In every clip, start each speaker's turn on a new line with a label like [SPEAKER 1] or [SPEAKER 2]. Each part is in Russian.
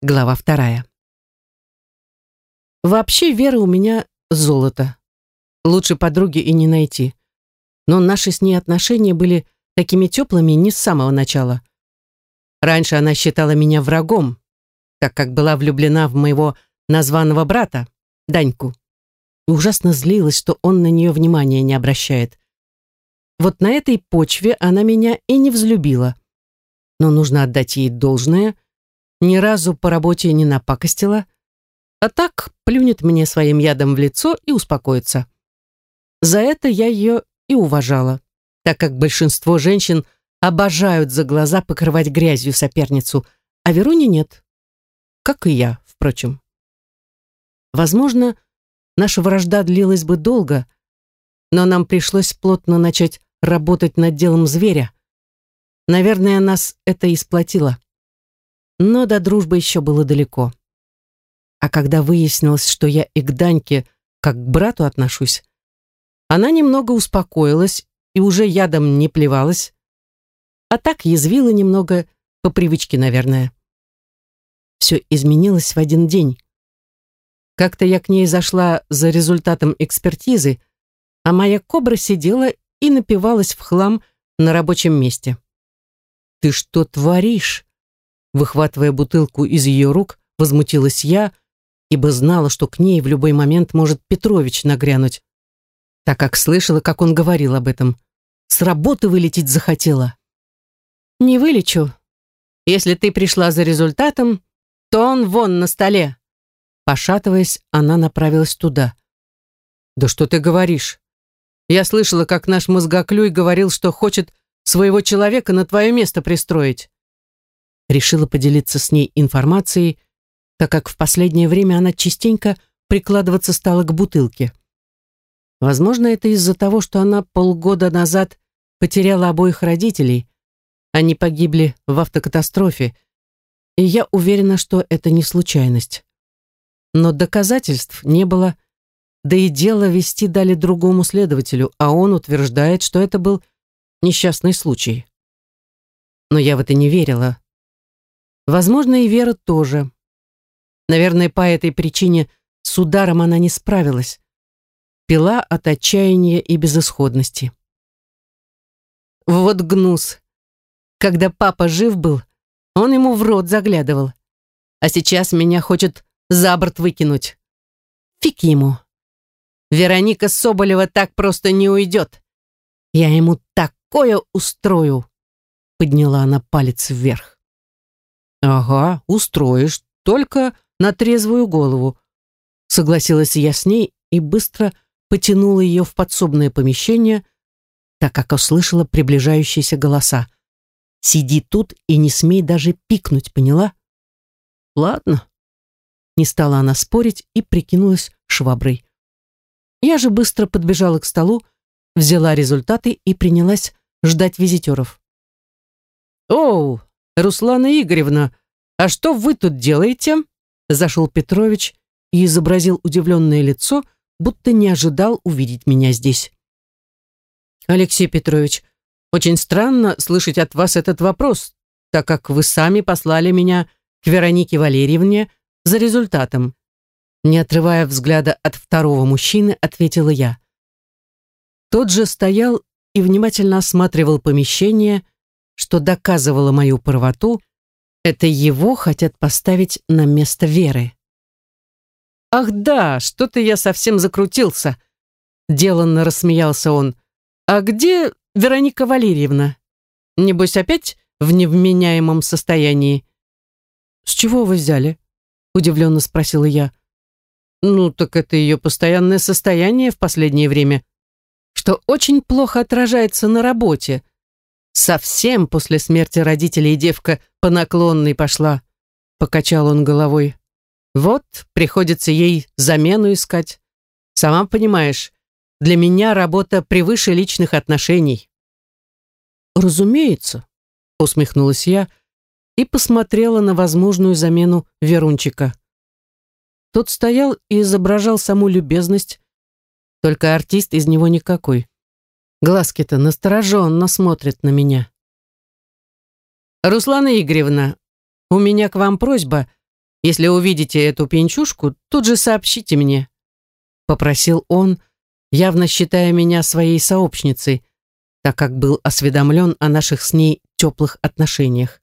[SPEAKER 1] Глава 2. Вообще, Вера у меня золото. Лучше подруги и не найти. Но наши с ней отношения были такими теплыми не с самого начала. Раньше она считала меня врагом, так как была влюблена в моего названного брата, Даньку. И ужасно злилась, что он на нее внимания не обращает. Вот на этой почве она меня и не взлюбила. Но нужно отдать ей должное. Ни разу по работе не напакостила, а так плюнет мне своим ядом в лицо и успокоится. За это я ее и уважала, так как большинство женщин обожают за глаза покрывать грязью соперницу, а Веруни нет. Как и я, впрочем. Возможно, наша вражда длилась бы долго, но нам пришлось плотно начать работать над делом зверя. Наверное, нас это и сплотило. Но до дружбы еще было далеко. А когда выяснилось, что я и к Даньке как к брату отношусь, она немного успокоилась и уже ядом не плевалась, а так язвила немного, по привычке, наверное. Все изменилось в один день. Как-то я к ней зашла за результатом экспертизы, а моя кобра сидела и напивалась в хлам на рабочем месте. «Ты что творишь?» Выхватывая бутылку из ее рук, возмутилась я, ибо знала, что к ней в любой момент может Петрович нагрянуть, так как слышала, как он говорил об этом. С работы вылететь захотела. «Не вылечу. Если ты пришла за результатом, то он вон на столе». Пошатываясь, она направилась туда. «Да что ты говоришь? Я слышала, как наш мозгоклюй говорил, что хочет своего человека на твое место пристроить». Решила поделиться с ней информацией, так как в последнее время она частенько прикладываться стала к бутылке. Возможно, это из-за того, что она полгода назад потеряла обоих родителей. Они погибли в автокатастрофе, и я уверена, что это не случайность. Но доказательств не было, да и дело вести дали другому следователю, а он утверждает, что это был несчастный случай. Но я в это не верила. Возможно, и Вера тоже. Наверное, по этой причине с ударом она не справилась. Пила от отчаяния и безысходности. Вот гнус. Когда папа жив был, он ему в рот заглядывал. А сейчас меня хочет за борт выкинуть. Фиг ему. Вероника Соболева так просто не уйдет. Я ему такое устрою. Подняла она палец вверх. «Ага, устроишь, только на трезвую голову», согласилась я с ней и быстро потянула ее в подсобное помещение, так как услышала приближающиеся голоса. «Сиди тут и не смей даже пикнуть, поняла?» «Ладно». Не стала она спорить и прикинулась шваброй. Я же быстро подбежала к столу, взяла результаты и принялась ждать визитеров. «Оу, Руслана Игоревна, а что вы тут делаете?» Зашел Петрович и изобразил удивленное лицо, будто не ожидал увидеть меня здесь. «Алексей Петрович, очень странно слышать от вас этот вопрос, так как вы сами послали меня к Веронике Валерьевне за результатом». Не отрывая взгляда от второго мужчины, ответила я. Тот же стоял и внимательно осматривал помещение, что доказывало мою правоту. Это его хотят поставить на место Веры. «Ах да, что-то я совсем закрутился», — деланно рассмеялся он. «А где Вероника Валерьевна? Небось, опять в невменяемом состоянии?» «С чего вы взяли?» — удивленно спросила я. «Ну, так это ее постоянное состояние в последнее время, что очень плохо отражается на работе. Совсем после смерти родителей девка по наклонной пошла», — покачал он головой. «Вот, приходится ей замену искать. Сама понимаешь, для меня работа превыше личных отношений». «Разумеется», — усмехнулась я и посмотрела на возможную замену Верунчика. Тот стоял и изображал саму любезность, только артист из него никакой. Глазки-то настороженно смотрят на меня. «Руслана Игоревна, у меня к вам просьба. Если увидите эту пьянчушку, тут же сообщите мне», — попросил он, явно считая меня своей сообщницей, так как был осведомлен о наших с ней теплых отношениях.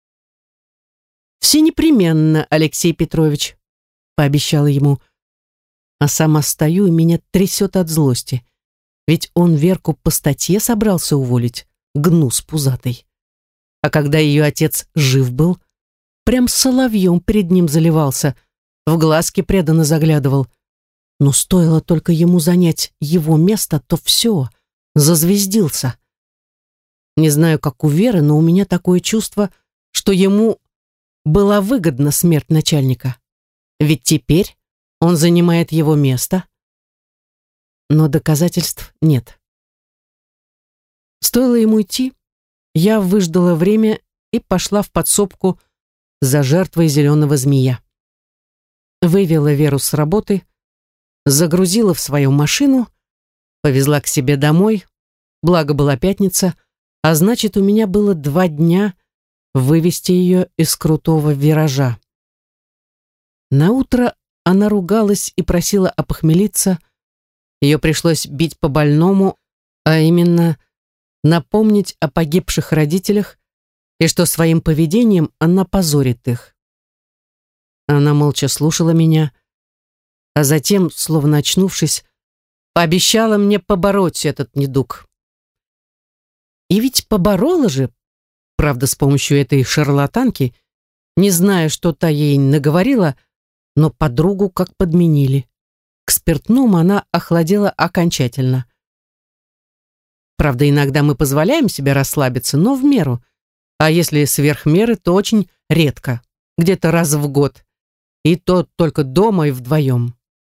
[SPEAKER 1] «Все непременно, Алексей Петрович», — пообещала ему, а сама стою, и меня трясет от злости. Ведь он Верку по статье собрался уволить, гнус пузатый. А когда ее отец жив был, прям соловьем перед ним заливался, в глазки преданно заглядывал. Но стоило только ему занять его место, то все, зазвездился. Не знаю, как у Веры, но у меня такое чувство, что ему была выгодна смерть начальника. Ведь теперь он занимает его место. Но доказательств нет. Стоило ему идти, я выждала время и пошла в подсобку за жертвой зеленого змея. Вывела Веру с работы, загрузила в свою машину, повезла к себе домой, благо была пятница, а значит, у меня было 2 дня вывести ее из крутого виража. Наутро она ругалась и просила опохмелиться. Ее пришлось бить по больному, а именно напомнить о погибших родителях и что своим поведением она позорит их. Она молча слушала меня, а затем, словно очнувшись, пообещала мне побороть этот недуг. И ведь поборола же, правда, с помощью этой шарлатанки, не зная, что та ей наговорила, но подругу как подменили. К спиртному она охладела окончательно. Правда, иногда мы позволяем себе расслабиться, но в меру, а если сверх меры, то очень редко, где-то раз в год, и то только дома и вдвоем.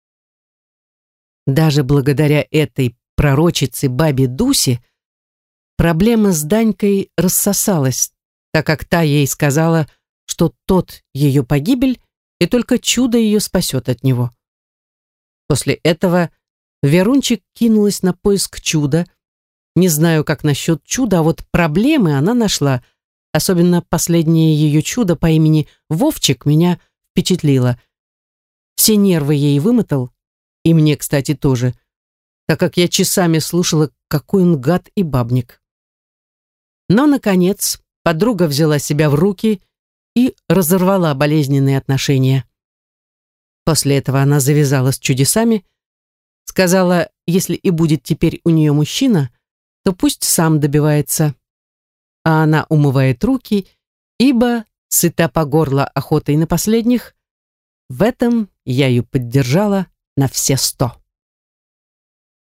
[SPEAKER 1] Даже благодаря этой пророчице бабе Дусе проблема с Данькой рассосалась, так как та ей сказала, что тот ее погибель, и только чудо ее спасет от него. После этого Верунчик кинулась на поиск чуда. Не знаю, как насчет чуда, а вот проблемы она нашла. Особенно последнее ее чудо по имени Вовчик меня впечатлило. Все нервы ей вымотал, и мне, кстати, тоже, так как я часами слушала, какой он гад и бабник. Но, наконец, подруга взяла себя в руки и разорвала болезненные отношения. После этого она завязала с чудесами, сказала, если и будет теперь у нее мужчина, то пусть сам добивается. А она умывает руки, ибо сыта по горло охотой на последних. В этом я ее поддержала на все 100.